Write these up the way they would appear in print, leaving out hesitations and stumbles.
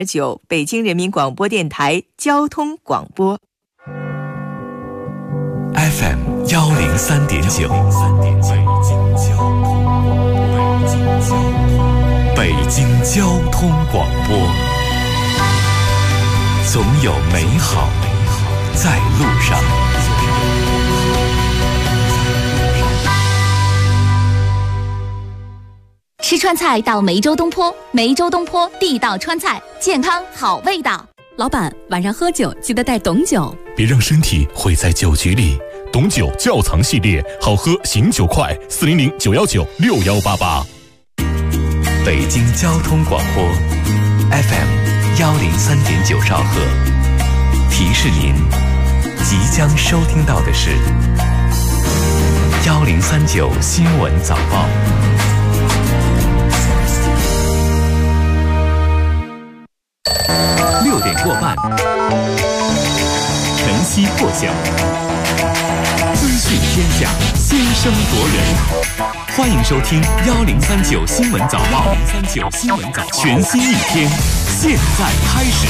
9北京人民广播电台交通广播 FM 103.9，北京交通广播，总有美好在路上。 吃川菜到梅州东坡，梅州东坡地道川菜，健康好味道。 老板，晚上喝酒记得带董酒， 别让身体毁在酒局里。董酒窖藏系列，好喝醒酒快，400-919-6188。北京交通广播 FM 103.9兆赫，提示您即将收听到的是1039新闻早报。6点过半，晨曦破晓，资讯天下，先声夺人。欢迎收听1039新闻早报，1039新闻早报，全新一天，现在开始。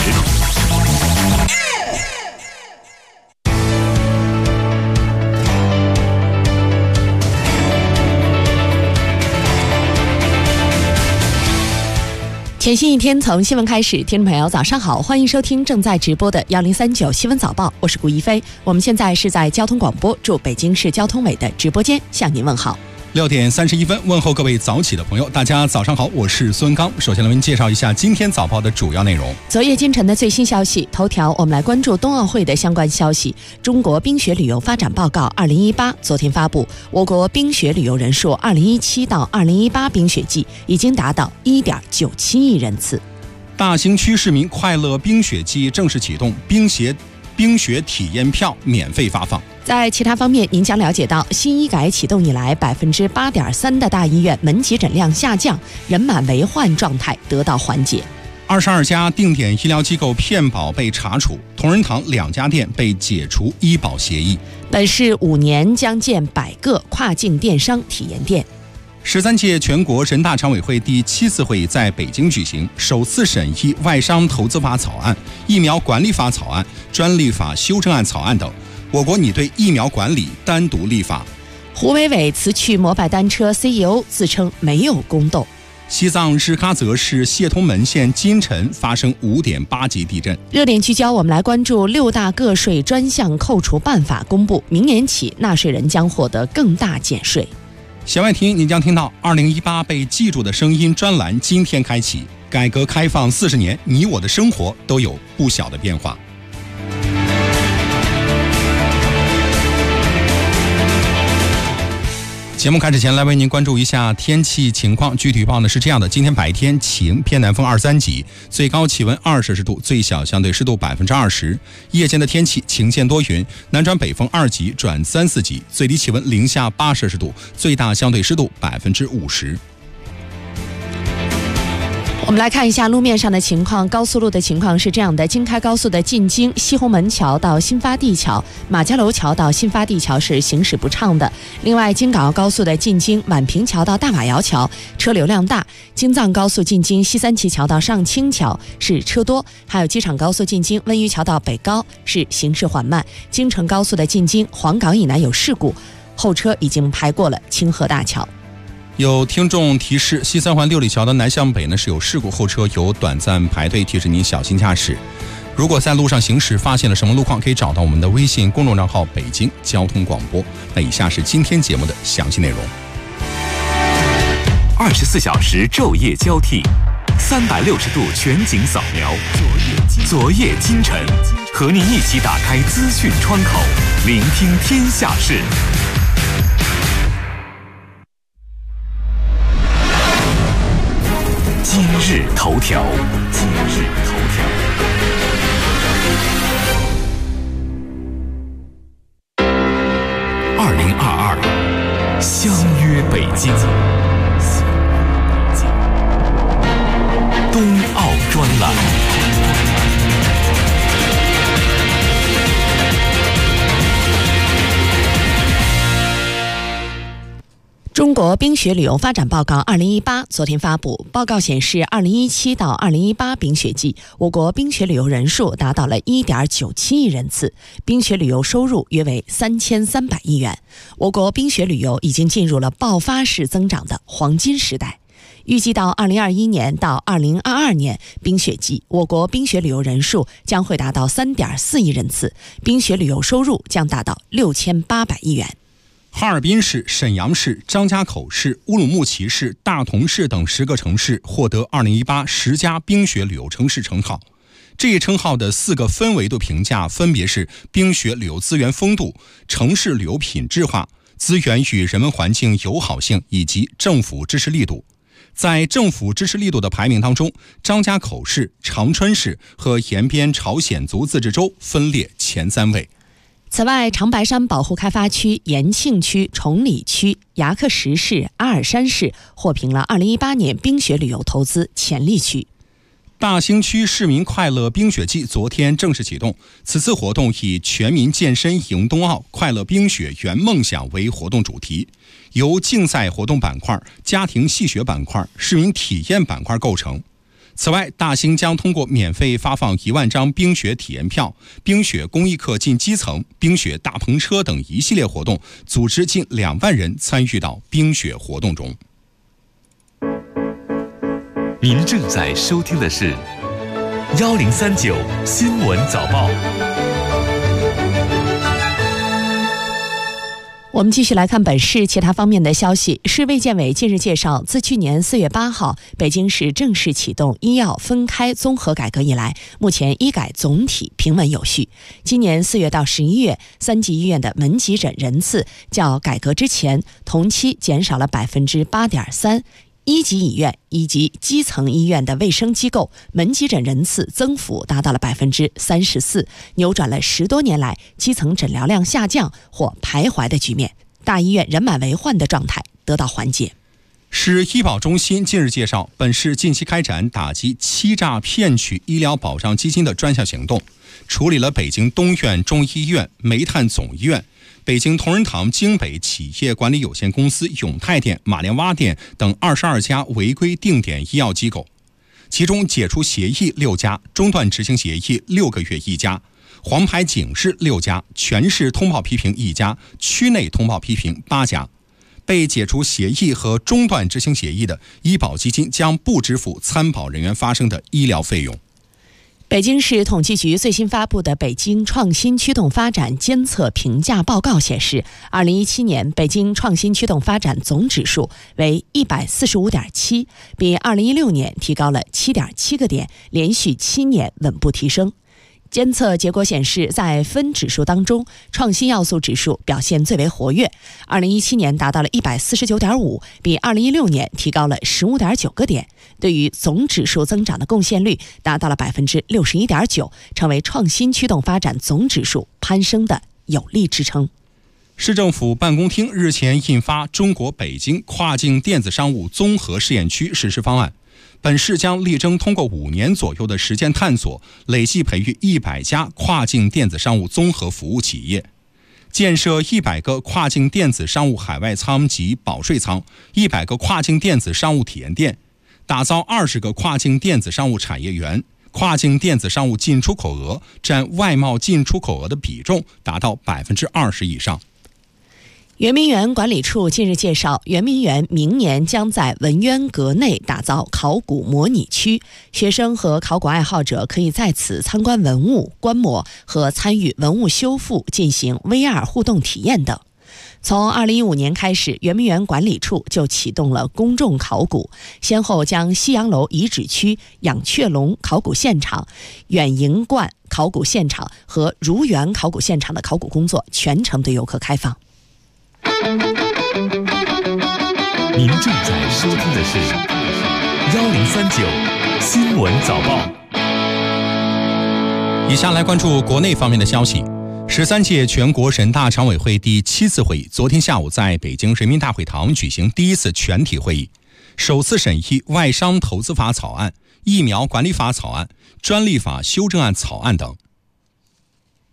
全新一天从新闻开始，听众朋友早上好，欢迎收听正在直播的1039新闻早报，我是顾一飞。我们现在是在交通广播驻北京市交通委的直播间向您问好。 6点31分，问候各位早起的朋友，大家早上好，我是孙刚。首先来为您介绍一下今天早报的主要内容。 昨夜今晨的最新消息，头条我们来关注冬奥会的相关消息。中国冰雪旅游发展报告2018昨天发布，我国冰雪旅游人数2017到2018冰雪季已经达到1.97亿人次。 大兴区市民快乐冰雪季正式启动，冰雪体验票免费发放。 在其他方面，您将了解到，新医改启动以来，8.3%的大医院门急诊量下降，人满为患状态得到缓解。 22家定点医疗机构骗保被查处，同仁堂2家店被解除医保协议。 本市5年将建100个跨境电商体验店。 13届全国人大常委会第7次会议在北京举行，首次审议外商投资法草案、疫苗管理法草案、专利法修正案草案等。我国拟对疫苗管理单独立法。 胡伟伟辞去摩拜单车 CEO， 自称没有宫斗。 西藏日喀则市谢通门县今晨发生5.8级地震。 热点聚焦，我们来关注6大个税专项扣除办法公布，明年起纳税人将获得更大减税。 弦外听您将听到2018被记住的声音专栏今天开启。改革开放40年，你我的生活都有不小的变化。节目开始前来为您关注一下天气情况，具体预报呢是这样的：今天白天晴，偏南风23级，最高气温20摄氏度，最小相对湿度20%。夜间的天气晴间多云，南转北风2级转3、4级，最低气温零下8摄氏度，最大相对湿度50%。 我们来看一下路面上的情况。高速路的情况是这样的：京开高速的进京西红门桥到新发地桥、马家楼桥到新发地桥是行驶不畅的。另外，京港澳高速的进京满平桥到大马窑桥车流量大。京藏高速进京西三旗桥到上清桥是车多，还有机场高速进京温榆桥到北高是行驶缓慢。京承高速的进京黄岗以南有事故，后车已经排过了清河大桥。 有听众提示，西三环六里桥的南向北呢是有事故，后车有短暂排队，提示您小心驾驶。如果在路上行驶发现了什么路况，可以找到我们的微信公众账号北京交通广播。那以下是今天节目的详细内容。 24小时昼夜交替，360度全景扫描，昨夜今晨，和您一起打开资讯窗口，聆听天下事。今日头条，今日头条。2022，相约北京。冬奥专栏。 中国国冰雪旅游发展报告2018昨天发布，报告显示，2017到2018冰雪季，我国冰雪旅游人数达到了1.97亿人次，冰雪旅游收入约为3300亿元。我国冰雪旅游已经进入了爆发式增长的黄金时代。预计到2021年到2022年冰雪季，我国冰雪旅游人数将会达到3.4亿人次，冰雪旅游收入将达到6800亿元。 哈尔滨市、沈阳市、张家口市、乌鲁木齐市、大同市等10个城市获得201810佳冰雪旅游城市称号。这一称号的4个分维度评价分别是冰雪旅游资源丰度、城市旅游品质化、资源与人文环境友好性以及政府支持力度。在政府支持力度的排名当中，张家口市、长春市和延边朝鲜族自治州分列前3位。 此外，长白山保护开发区、延庆区、崇礼区、牙克石市、阿尔山市获评了2018年冰雪旅游投资潜力区。 大兴区市民快乐冰雪季昨天正式启动，此次活动以全民健身迎冬奥、快乐冰雪圆梦想为活动主题，由竞赛活动板块、家庭戏雪板块、市民体验板块构成。此外，大兴将通过免费发放1万张冰雪体验票、冰雪公益课进基层、冰雪大篷车等一系列活动，组织近2万人参与到冰雪活动中。 您正在收听的是1039新闻早报。 我们继续来看本市其他方面的消息。市卫健委近日介绍，自去年4月8号北京市正式启动医药分开综合改革以来，目前医改总体平稳有序。今年4月到11月，3级医院的门急诊人次较改革之前同期减少了8.3%。1级医院以及基层医院的卫生机构门急诊人次增幅达到了34%，扭转了10多年来基层诊疗量下降或徘徊的局面，大医院人满为患的状态得到缓解。 市医保中心近日介绍，本市近期开展打击欺诈骗取医疗保障基金的专项行动，处理了北京东院中医院、煤炭总医院、北京同仁堂京北企业管理有限公司永泰店、马连洼店等22家违规定点医药机构，其中解除协议6家，中断执行协议6个月1家，黄牌警示6家，全市通报批评1家，区内通报批评8家。被解除协议和中断执行协议的，医保基金将不支付参保人员发生的医疗费用。 北京市统计局最新发布的北京创新驱动发展监测评价报告显示，2017年北京创新驱动发展总指数为145.7，比2016年提高了7.7个点，连续7年稳步提升。监测结果显示，在分指数当中，创新要素指数表现最为活跃，2017年达到了149.5，比2016年提高了15.9个点，对于总指数增长的贡献率达到了61.9%，成为创新驱动发展总指数攀升的有力支撑。 市政府办公厅日前印发《中国北京跨境电子商务综合试验区实施方案》，本市将力争通过5年左右的实践探索，累计培育100家跨境电子商务综合服务企业，建设100个跨境电子商务海外仓及保税仓，100个跨境电子商务体验店，打造20个跨境电子商务产业园。跨境电子商务进出口额占外贸进出口额的比重达到20%以上。 圆明园管理处近日介绍，圆明园明年将在文渊阁内打造考古模拟区，学生和考古爱好者可以在此参观文物、观摩和参与文物修复，进行 VR 互动体验等。从2015年开始，圆明园管理处就启动了公众考古，先后将西洋楼遗址区养雀龙考古现场、远迎观考古现场和如园考古现场的考古工作全程对游客开放。 您正在收听的是1039新闻早报。 以下来关注国内方面的消息。13届全国人大常委会第7次会议昨天下午在北京人民大会堂举行第1次全体会议，首次审议外商投资法草案、疫苗管理法草案、专利法修正案草案等。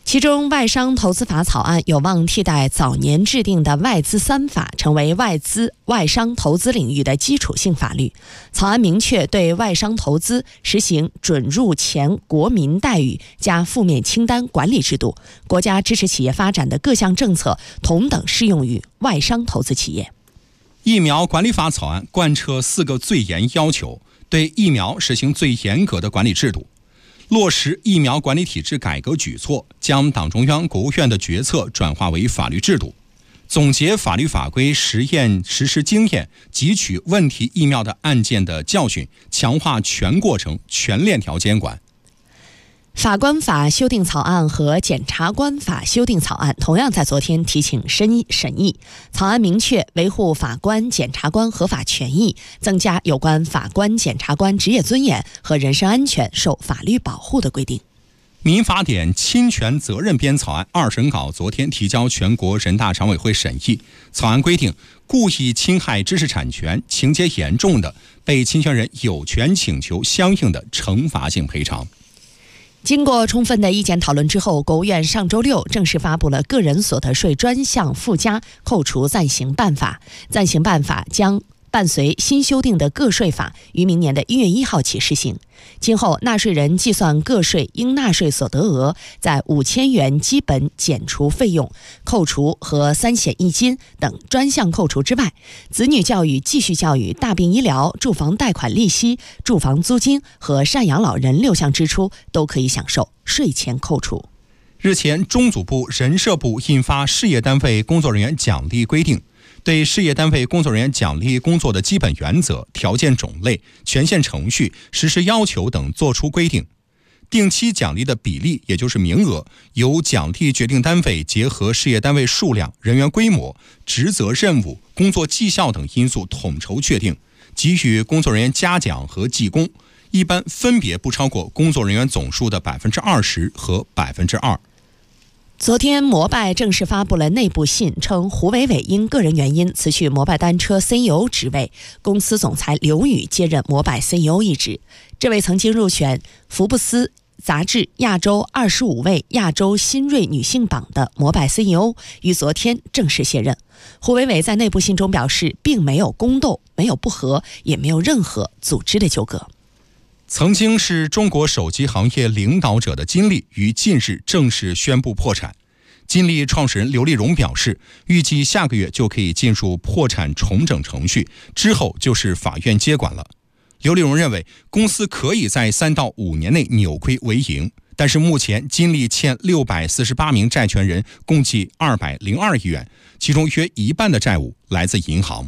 其中外商投资法草案有望替代早年制定的外资3法，成为外商投资领域的基础性法律。草案明确对外商投资实行准入前国民待遇加负面清单管理制度，国家支持企业发展的各项政策同等适用于外商投资企业。 疫苗管理法草案贯彻4个最严要求，对疫苗实行最严格的管理制度，落实疫苗管理体制改革举措，将党中央、国务院的决策转化为法律制度，总结法律法规实验实施经验，汲取问题疫苗的案件的教训，强化全过程全链条监管。 法官法修订草案和检察官法修订草案同样在昨天提请审议。草案明确维护法官、检察官合法权益，增加有关法官、检察官职业尊严和人身安全受法律保护的规定。 民法典侵权责任编草案2审稿昨天提交全国人大常委会审议。草案规定，故意侵害知识产权情节严重的，被侵权人有权请求相应的惩罚性赔偿。 经过充分的意见讨论之后，国务院上周6正式发布了个人所得税专项附加扣除暂行办法。暂行办法将伴随新修订的个税法于明年的1月1号起施行。今后纳税人计算个税应纳税所得额，在5000元基本减除费用、扣除和3险1金等专项扣除之外，子女教育、继续教育、大病医疗、住房贷款利息、住房租金和赡养老人6项支出都可以享受税前扣除。 日前，中组部、人社部印发事业单位工作人员奖励规定，对事业单位工作人员奖励工作的基本原则、条件种类、权限程序、实施要求等作出规定。定期奖励的比例，也就是名额，由奖励决定单位结合事业单位数量、人员规模、职责任务、工作绩效等因素统筹确定，给予工作人员嘉奖和记功，一般分别不超过工作人员总数的20%和2%。 昨天，摩拜正式发布了内部信，称胡伟伟因个人原因辞去摩拜单车 CEO 职位，公司总裁刘宇接任摩拜 CEO 一职。这位曾经入选福布斯杂志亚洲25位亚洲新锐女性榜的摩拜 CEO 于昨天正式卸任。胡伟伟在内部信中表示，并没有宫斗，没有不和，也没有任何组织的纠葛。 曾经是中国手机行业领导者的金立于近日正式宣布破产。金立创始人刘立荣表示，预计下个月就可以进入破产重整程序，之后就是法院接管了。刘立荣认为，公司可以在3到5年内扭亏为盈，但是目前金立欠648名债权人共计202亿元，其中约一半的债务来自银行。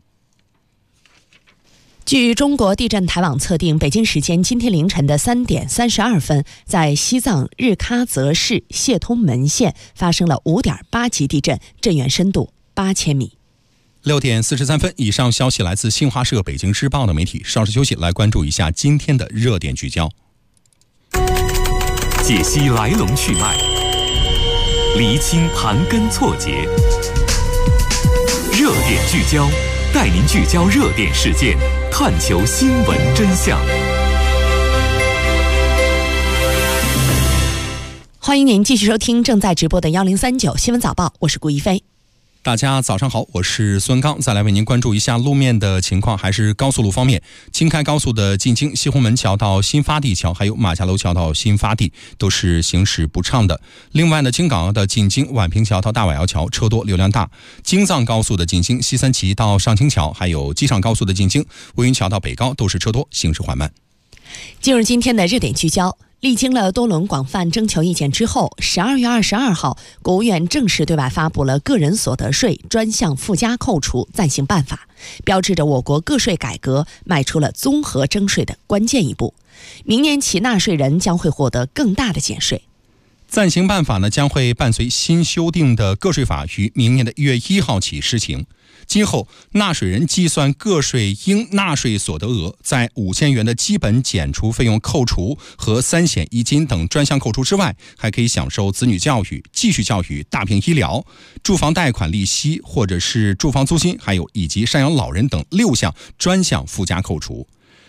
据中国地震台网测定，北京时间今天凌晨的3点32分，在西藏日喀则市谢通门县发生了5.8级地震，震源深度8000米。 6点43分，以上消息来自新华社、北京日报的媒体。稍事休息，来关注一下今天的热点聚焦。 解析来龙去脉，厘清盘根错节，热点聚焦，带您聚焦热点事件，探求新闻真相。 欢迎您继续收听正在直播的1039新闻早报，我是顾一飞。 大家早上好，我是孙刚，再来为您关注一下路面的情况。还是高速路方面，京开高速的进京西红门桥到新发地桥，还有马家楼桥到新发地都是行驶不畅的。另外呢，京港澳的进京宛平桥到大瓦窑桥车多流量大，京藏高速的进京西三旗到上清桥，还有机场高速的进京乌云桥到北高都是车多，行驶缓慢。 进入今天的热点聚焦。历经了多轮广泛征求意见之后，12月22号，国务院正式对外发布了个人所得税专项附加扣除暂行办法，标志着我国个税改革迈出了综合征税的关键一步。明年起，纳税人将会获得更大的减税。 暂行办法呢，将会伴随新修订的个税法于明年的1月1号起施行。今后，纳税人计算个税应纳税所得额，在5000元的基本减除费用扣除和3险1金等专项扣除之外，还可以享受子女教育、继续教育、大病医疗、住房贷款利息或者是住房租金，还有以及赡养老人等6项专项附加扣除。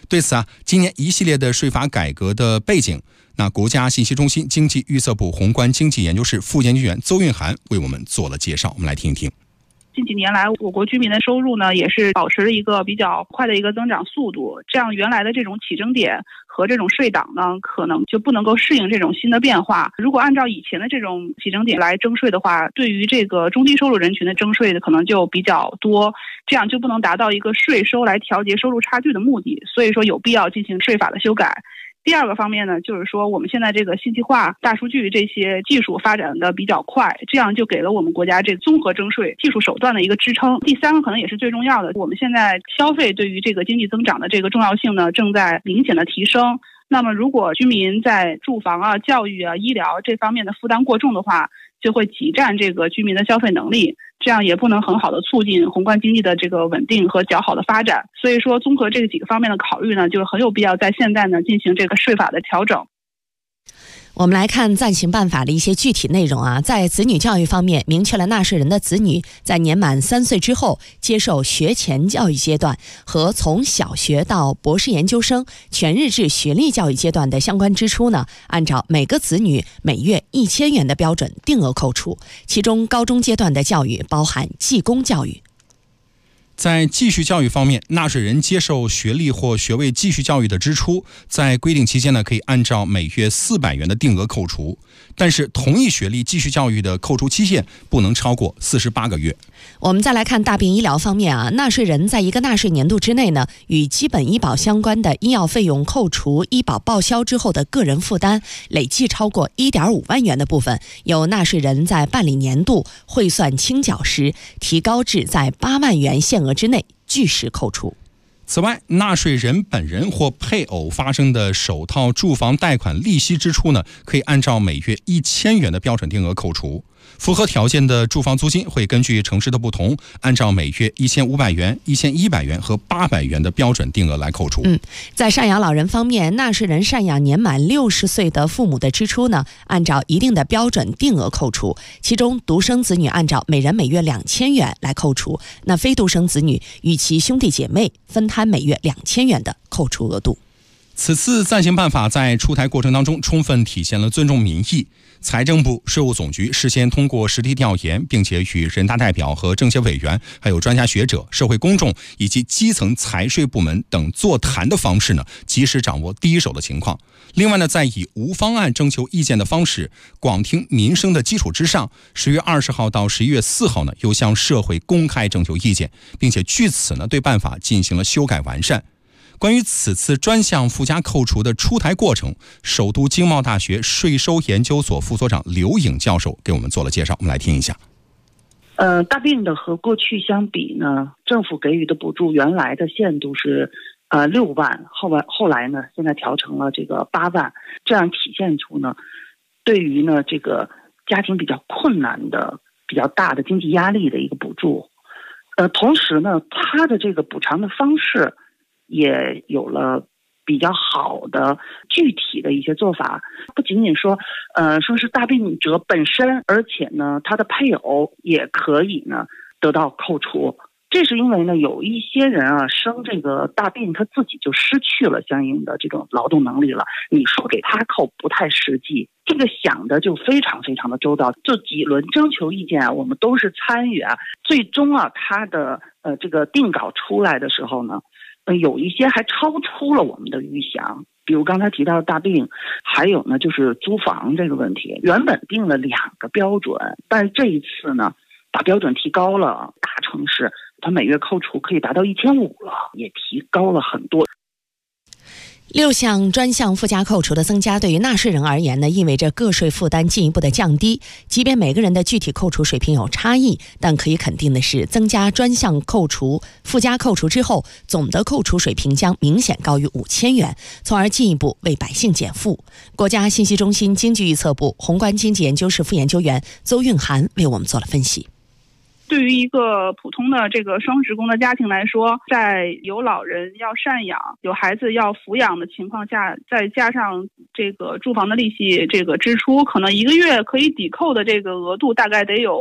对此今年一系列的税法改革的背景，那国家信息中心经济预测部宏观经济研究室副研究员邹韵涵为我们做了介绍，我们来听一听。 近几年来，我国居民的收入呢，也是保持了一个比较快的一个增长速度。这样原来的这种起征点和这种税档呢，可能就不能够适应这种新的变化。如果按照以前的这种起征点来征税的话，对于这个中低收入人群的征税的可能就比较多，这样就不能达到一个税收来调节收入差距的目的。所以说有必要进行税法的修改。第二个方面呢，就是说我们现在这个信息化、大数据这些技术发展的比较快，这样就给了我们国家这综合征税技术手段的一个支撑。第三个可能也是最重要的，我们现在消费对于这个经济增长的这个重要性呢，正在明显的提升。那么如果居民在住房教育医疗这方面的负担过重的话，就会挤占这个居民的消费能力，这样也不能很好的促进宏观经济的这个稳定和较好的发展。所以说综合这几个方面的考虑呢，就是很有必要在现在呢进行这个税法的调整。 我们来看暂行办法的一些具体内容在子女教育方面，明确了纳税人的子女在年满3岁之后接受学前教育阶段和从小学到博士研究生全日制学历教育阶段的相关支出呢，按照每个子女每月1000元的标准定额扣除，其中高中阶段的教育包含技工教育。 在继续教育方面，纳税人接受学历或学位继续教育的支出，在规定期间呢，可以按照每月400元的定额扣除，但是同一学历继续教育的扣除期限不能超过48个月。 我们再来看大病医疗方面纳税人在一个纳税年度之内呢，与基本医保相关的医药费用扣除医保报销之后的个人负担累计超过1.5万元的部分，由纳税人在办理年度汇算清缴时提高至在8万元限额之内据实扣除。 此外，纳税人本人或配偶发生的首套住房贷款利息支出呢，可以按照每月1000元的标准定额扣除。符合条件的住房租金会根据城市的不同，按照每月1500元、1100元和800元的标准定额来扣除。 在赡养老人方面，纳税人赡养年满60岁的父母的支出呢，按照一定的标准定额扣除，其中独生子女按照每人每月2000元来扣除，那非独生子女与其兄弟姐妹分摊每月2000元的扣除额度。 此次暂行办法在出台过程当中充分体现了尊重民意。财政部、税务总局事先通过实地调研，并且与人大代表和政协委员、还有专家学者、社会公众以及基层财税部门等座谈的方式呢，及时掌握第一手的情况。另外呢，在以无方案征求意见的方式，广听民生的基础之上，10月20号到11月4号呢，又向社会公开征求意见，并且据此呢，对办法进行了修改完善。关于此次专项附加扣除的出台过程，首都经贸大学税收研究所副所长刘颖教授给我们做了介绍，我们来听一下。 大病的和过去相比呢，政府给予的补助原来的限度是6万，后来呢，现在调成了这个8万，这样体现出呢，对于呢这个家庭比较困难的、比较大的经济压力的一个补助。同时呢，它的这个补偿的方式也有了比较好的具体的一些做法，不仅仅说是大病者本身，而且呢他的配偶也可以呢得到扣除。这是因为呢有一些人生这个大病，他自己就失去了相应的这种劳动能力了，你说给他扣不太实际。这个想的就非常非常的周到，这几轮征求意见我们都是参与最终他的这个定稿出来的时候呢，有一些还超出了我们的预想，比如刚才提到的大病，还有呢就是租房这个问题。原本定了2个标准，但是这一次呢把标准提高了，大城市它每月扣除可以达到1500了，也提高了很多。 6项专项附加扣除的增加，对于纳税人而言呢，意味着个税负担进一步的降低。即便每个人的具体扣除水平有差异，但可以肯定的是，增加专项扣除、附加扣除之后，总的扣除水平将明显高于5000元，从而进一步为百姓减负。国家信息中心经济预测部宏观经济研究室副研究员邹韵涵为我们做了分析。 对于一个普通的这个双职工的家庭来说，在有老人要赡养、有孩子要抚养的情况下，再加上这个住房的利息这个支出，可能一个月可以抵扣的这个额度大概得有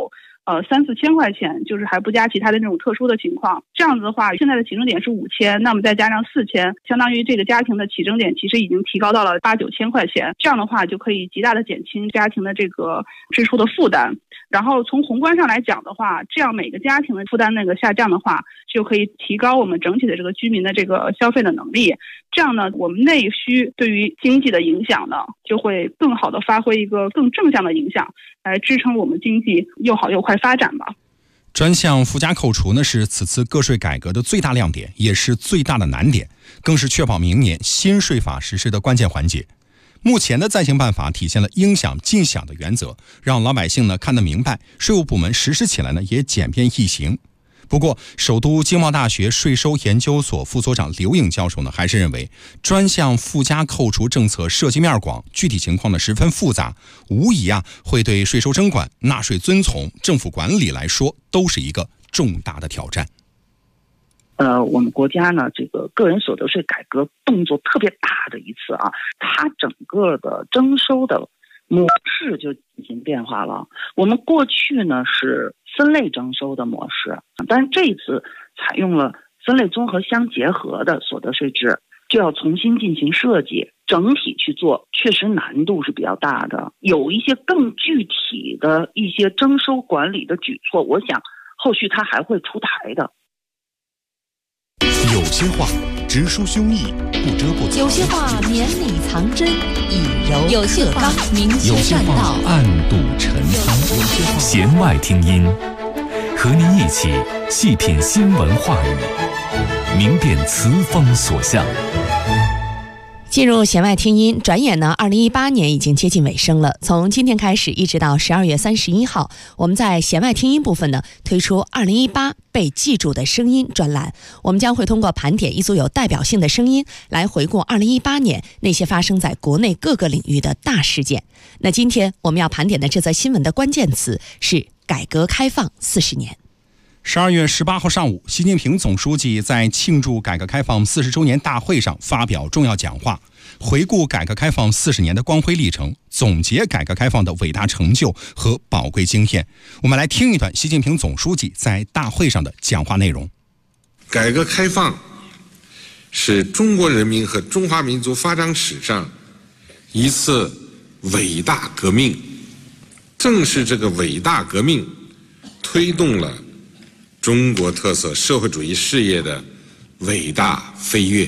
3-4千块钱，就是还不加其他的这种特殊的情况。这样子的话，现在的起征点是5000，那么再加上4000，相当于这个家庭的起征点其实已经提高到了8-9千块钱。这样的话就可以极大的减轻家庭的这个支出的负担。然后从宏观上来讲的话，这样每个家庭的负担下降的话，就可以提高我们整体的这个居民的这个消费的能力。这样呢，我们内需对于经济的影响呢，就会更好的发挥一个更正向的影响，来支撑我们经济又好又快发展吧。 专项附加扣除呢，是此次个税改革的最大亮点，也是最大的难点，更是确保明年新税法实施的关键环节。目前的暂行办法体现了应享尽享的原则，让老百姓呢看得明白，税务部门实施起来呢也简便易行。不过，首都经贸大学税收研究所副所长刘颖教授呢，还是认为专项附加扣除政策涉及面广，具体情况呢十分复杂，无疑会对税收征管、纳税遵从、政府管理来说都是一个重大的挑战。 我们国家呢，这个个人所得税改革动作特别大的一次它整个的征收的模式就进行变化了。我们过去呢是分类征收的模式，但是这一次采用了分类综合相结合的所得税制，就要重新进行设计，整体去做，确实难度是比较大的。有一些更具体的一些征收管理的举措，我想后续它还会出台的。 有些话直抒胸臆，不遮不藏； 有些话绵里藏针，以柔有些话明有些劝道， 话暗度陈仓。弦外听音，和您一起细品新闻话语，明辨词风所向。 进入弦外听音，转眼呢，2018年已经接近尾声了。从今天开始，一直到12月31号，我们在弦外听音部分呢，推出2018被记住的声音专栏。我们将会通过盘点一组有代表性的声音，来回顾2018年那些发生在国内各个领域的大事件。那今天我们要盘点的这则新闻的关键词是改革开放40年。 12月18号上午，习近平总书记在庆祝改革开放40周年大会上发表重要讲话，回顾改革开放40年的光辉历程，总结改革开放的伟大成就和宝贵经验。我们来听一段习近平总书记在大会上的讲话内容。 改革开放是中国人民和中华民族发展史上一次伟大革命，正是这个伟大革命推动了中国特色社会主义事业的伟大飞跃。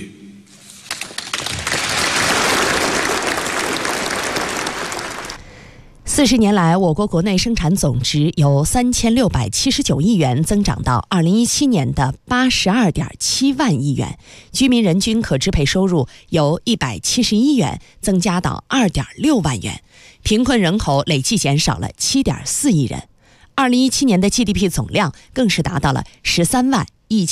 40年来，我国国内生产总值由3679亿元增长到2017年的82.7万亿元，居民人均可支配收入由171元增加到2.6万元，贫困人口累计减少了7.4亿人。2017年的 GDP 总量更是达到了13万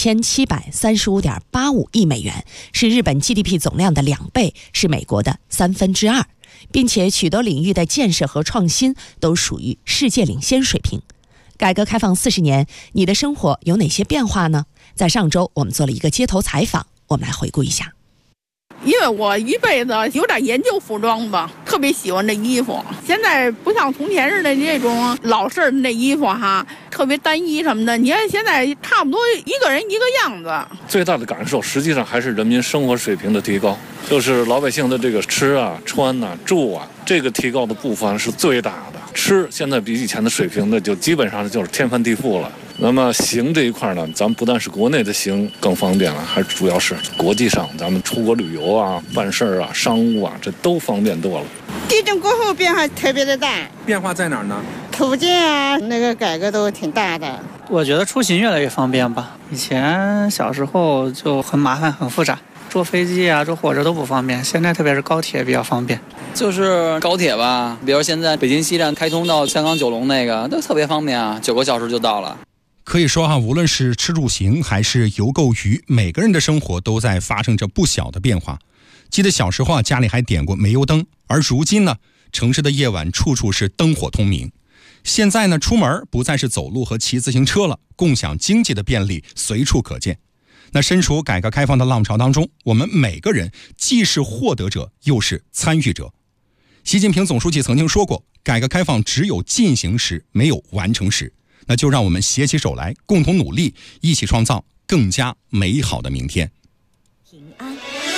1735.85亿美元，是日本 GDP 总量的2倍，是美国的2/3，并且许多领域的建设和创新都属于世界领先水平。改革开放40年，你的生活有哪些变化呢？在上周我们做了一个街头采访，我们来回顾一下。 因为我一辈子有点研究服装吧，特别喜欢这衣服。现在不像从前似的这种老式的那衣服特别单一什么的。你看现在差不多一个人一个样子。 最大的感受实际上还是人民生活水平的提高，就是老百姓的这个吃穿住这个提高的部分是最大的。吃现在比以前的水平呢，就基本上就是天翻地覆了。那么行这一块呢，咱们不但是国内的行更方便了，还主要是国际上咱们出国旅游办事商务这都方便多了。 地震过后变化特别的大。 变化在哪儿呢？ 途径那个改革都挺大的。 我觉得出行越来越方便吧，以前小时候就很麻烦很复杂，坐飞机坐火车都不方便，现在特别是高铁比较方便。 就是高铁吧，比如现在北京西站开通到香港九龙那个都特别方便9个小时就到了。 可以说无论是吃住行还是游购娱，每个人的生活都在发生着不小的变化。记得小时候家里还点过煤油灯，而如今呢，城市的夜晚处处是灯火通明。现在呢，出门不再是走路和骑自行车了，共享经济的便利随处可见。那身处改革开放的浪潮当中，我们每个人既是获得者，又是参与者。习近平总书记曾经说过，改革开放只有进行时，没有完成时。 那就让我们携起手来，共同努力，一起创造更加美好的明天。 平安。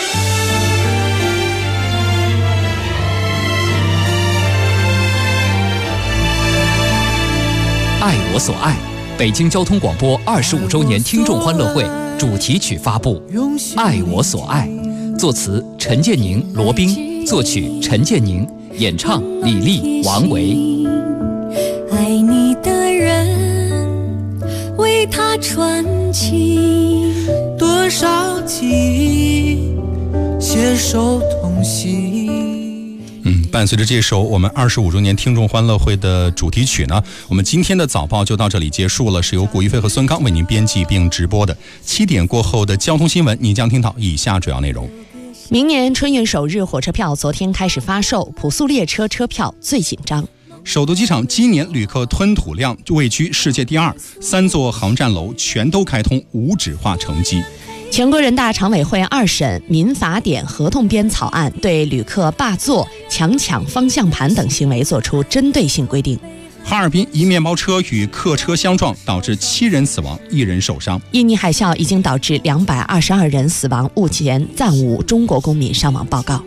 爱我所爱，北京交通广播25周年听众欢乐会主题曲发布。爱我所爱，作词陈建宁、罗宾，作曲陈建宁，演唱李丽、王维。 爱你的人，为他传奇多少记忆，携手同行。 伴随着这首我们25周年听众欢乐会的主题曲呢，我们今天的早报就到这里结束了，是由古一飞和孙刚为您编辑并直播的。7点过后的交通新闻，你将听到以下主要内容。 明年春运首日火车票昨天开始发售，普速列车车票最紧张。 首都机场今年旅客吞吐量位居世界第2，3座航站楼全都开通无纸化乘机。 全国人大常委会2审民法典合同编草案，对旅客霸座、强抢方向盘等行为作出针对性规定。 哈尔滨一面包车与客车相撞，导致7人死亡，1人受伤。 印尼海啸已经导致222人死亡，目前暂无中国公民伤亡报告。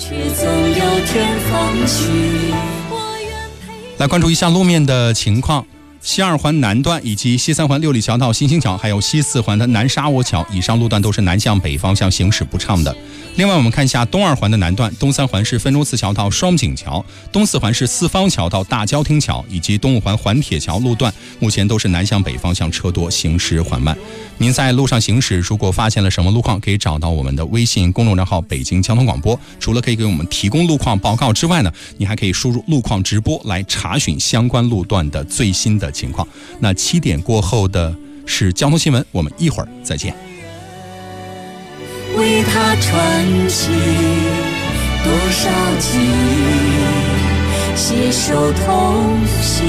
来关注一下路面的情况。西2环南段以及西3环六里桥到新兴桥，还有西4环的南沙窝桥，以上路段都是南向北方向行驶不畅的。另外我们看一下东2环的南段，东3环是汾州寺桥到双井桥，东4环是四方桥到大郊厅桥，以及东5环环铁桥路段，目前都是南向北方向车多，行驶缓慢。您在路上行驶，如果发现了什么路况，可以找到我们的微信公众账号北京交通广播，除了可以给我们提供路况报告之外呢，你还可以输入路况直播来查询相关路段的最新的情况。那7点过后的是交通新闻，我们一会儿再见。 为他传奇多少记忆，携手同行。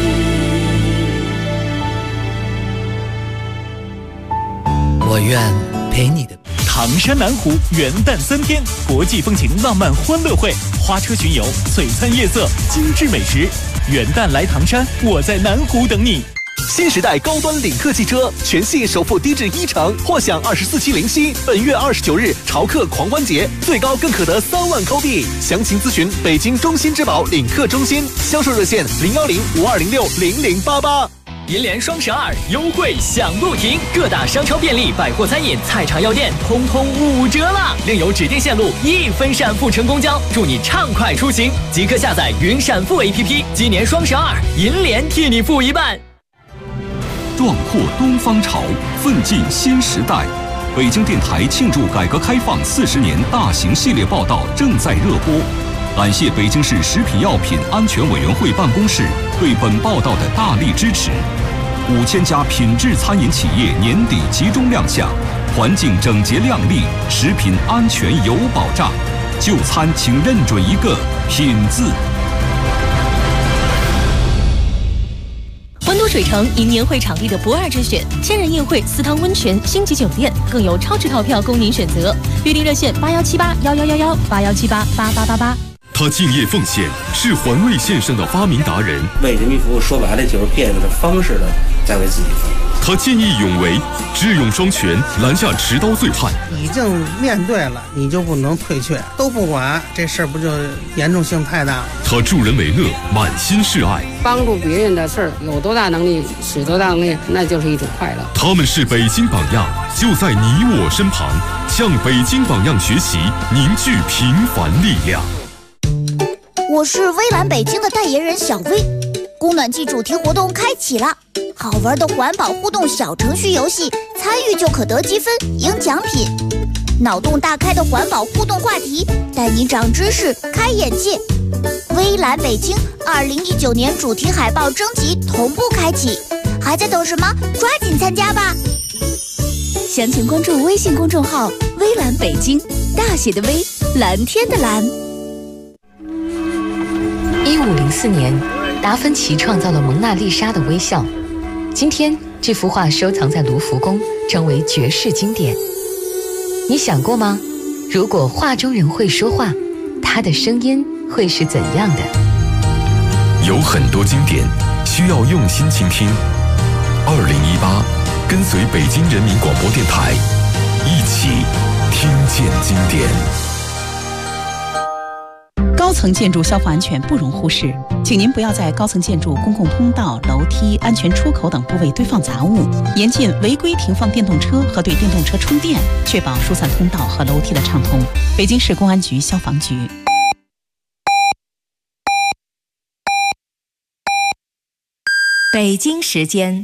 我愿陪你的。 唐山南湖元旦3天国际风情浪漫欢乐会，花车巡游，璀璨夜色，精致美食。元旦来唐山，我在南湖等你。 新时代高端领克汽车全系首付低至1成，或享24期零息。本月29日潮客狂欢节，最高更可得3万扣币。详情咨询北京中心之宝领克中心，销售热线010-5206-0088。 银联双12优惠享不停，各大商超、便利、百货、餐饮、菜场药店通通5折了，另有指定线路1分闪付乘公交，祝你畅快出行！即刻下载云闪付 APP， 今年双12银联替你付一半。 壮阔东方潮，奋进新时代。北京电台庆祝改革开放40年大型系列报道正在热播。感谢北京市食品药品安全委员会办公室对本报道的大力支持。5000家品质餐饮企业年底集中亮相，环境整洁亮丽，食品安全有保障。就餐请认准一个品字。 欢都水城因年会场地的不二之选，千人宴会、私汤温泉、星级酒店，更有超值套票供您选择。预订热线8178111181788888。 他敬业奉献，是环卫线上的发明达人。 为人民服务，说白了就是变着方式的在为自己服务。 他见义勇为，智勇双全，拦下持刀醉汉。 已经面对了，你就不能退却，都不管，这事儿不就严重性太大了？ 他助人为乐，满心是爱。 帮助别人的事儿，有多大能力使多大能力，那就是一种快乐。 他们是北京榜样，就在你我身旁，向北京榜样学习，凝聚平凡力量。 我是微蓝北京的代言人小薇，供暖季主题活动开启了，好玩的环保互动小程序游戏，参与就可得积分赢奖品。脑洞大开的环保互动话题，带你长知识开眼界。微蓝北京2019年主题海报征集同步开启，还在等什么？抓紧参加吧！详情关注微信公众号微蓝北京，大写的微，蓝天的蓝。 1504年，达芬奇创造了蒙娜丽莎的微笑。今天，这幅画收藏在卢浮宫，成为绝世经典。你想过吗？如果画中人会说话，他的声音会是怎样的？ 有很多经典需要用心倾听， 2018，跟随北京人民广播电台，一起听见经典。 高层建筑消防安全不容忽视，请您不要在高层建筑公共通道、楼梯、安全出口等部位堆放杂物，严禁违规停放电动车和对电动车充电，确保疏散通道和楼梯的畅通。北京市公安局消防局。 北京时间